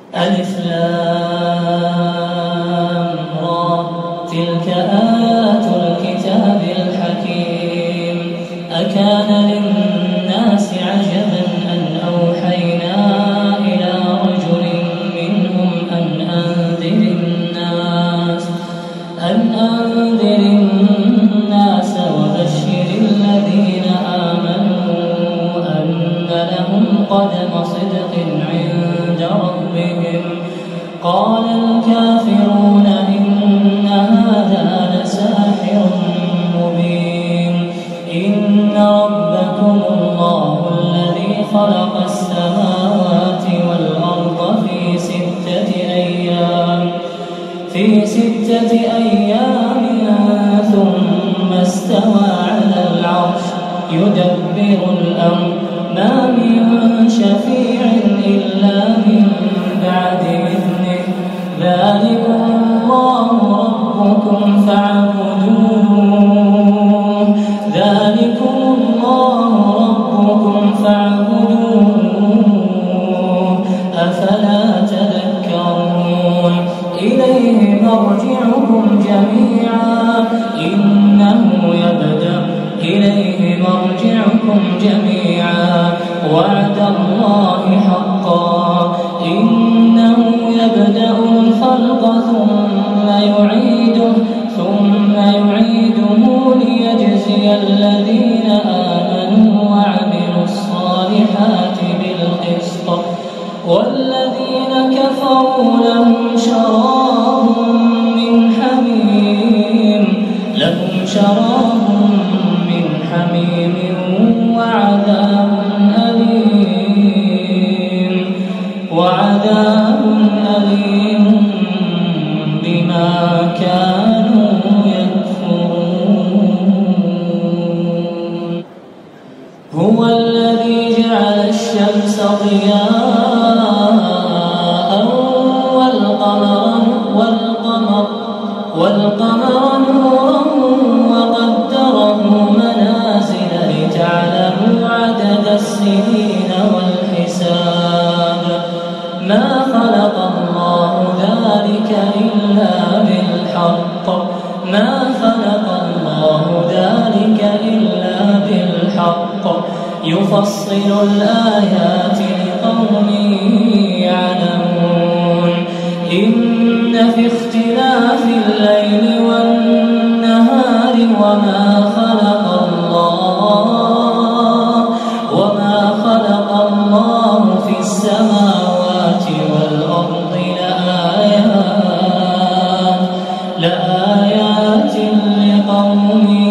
ألف لام را تلك آيات الكتاب الحكيم أكان للناس عجبا أن أوحينا إلى رجل منهم أن أنذر الناس وبشر الذين آمنوا أن لهم قدم صدق عند ربهم قال الكافرون إن هذا لساحر مبين إن ربكم الله الذي خلق السماوات والأرض في ستة أيام ثم استوى على العرش يدبر الأمر ما من شفيع إلا من بعد إذنه ذلكم الله ربكم فاعبدوه أفلا تذكرون إليه مرجعكم جميعا وعد الله حقا إنه يبدأ الخلق ثم يعيده ليجزي الذين آمنوا وعملوا الصالحات بالقسط والذين كفروا لهم شراب من حميم وعذاب أليم بما كانوا يكفرون هو الذي جعل الشمس ضياء والقمر نورا وقدره منازل لتعلموا عدد السنين والحساب ما خلق الله ذلك إلا بالحق يفصل الآيات لقوم يعلمون إن في اختلاف الليل والنهار وما خلق الله في السماوات والأرض لآيات لقوم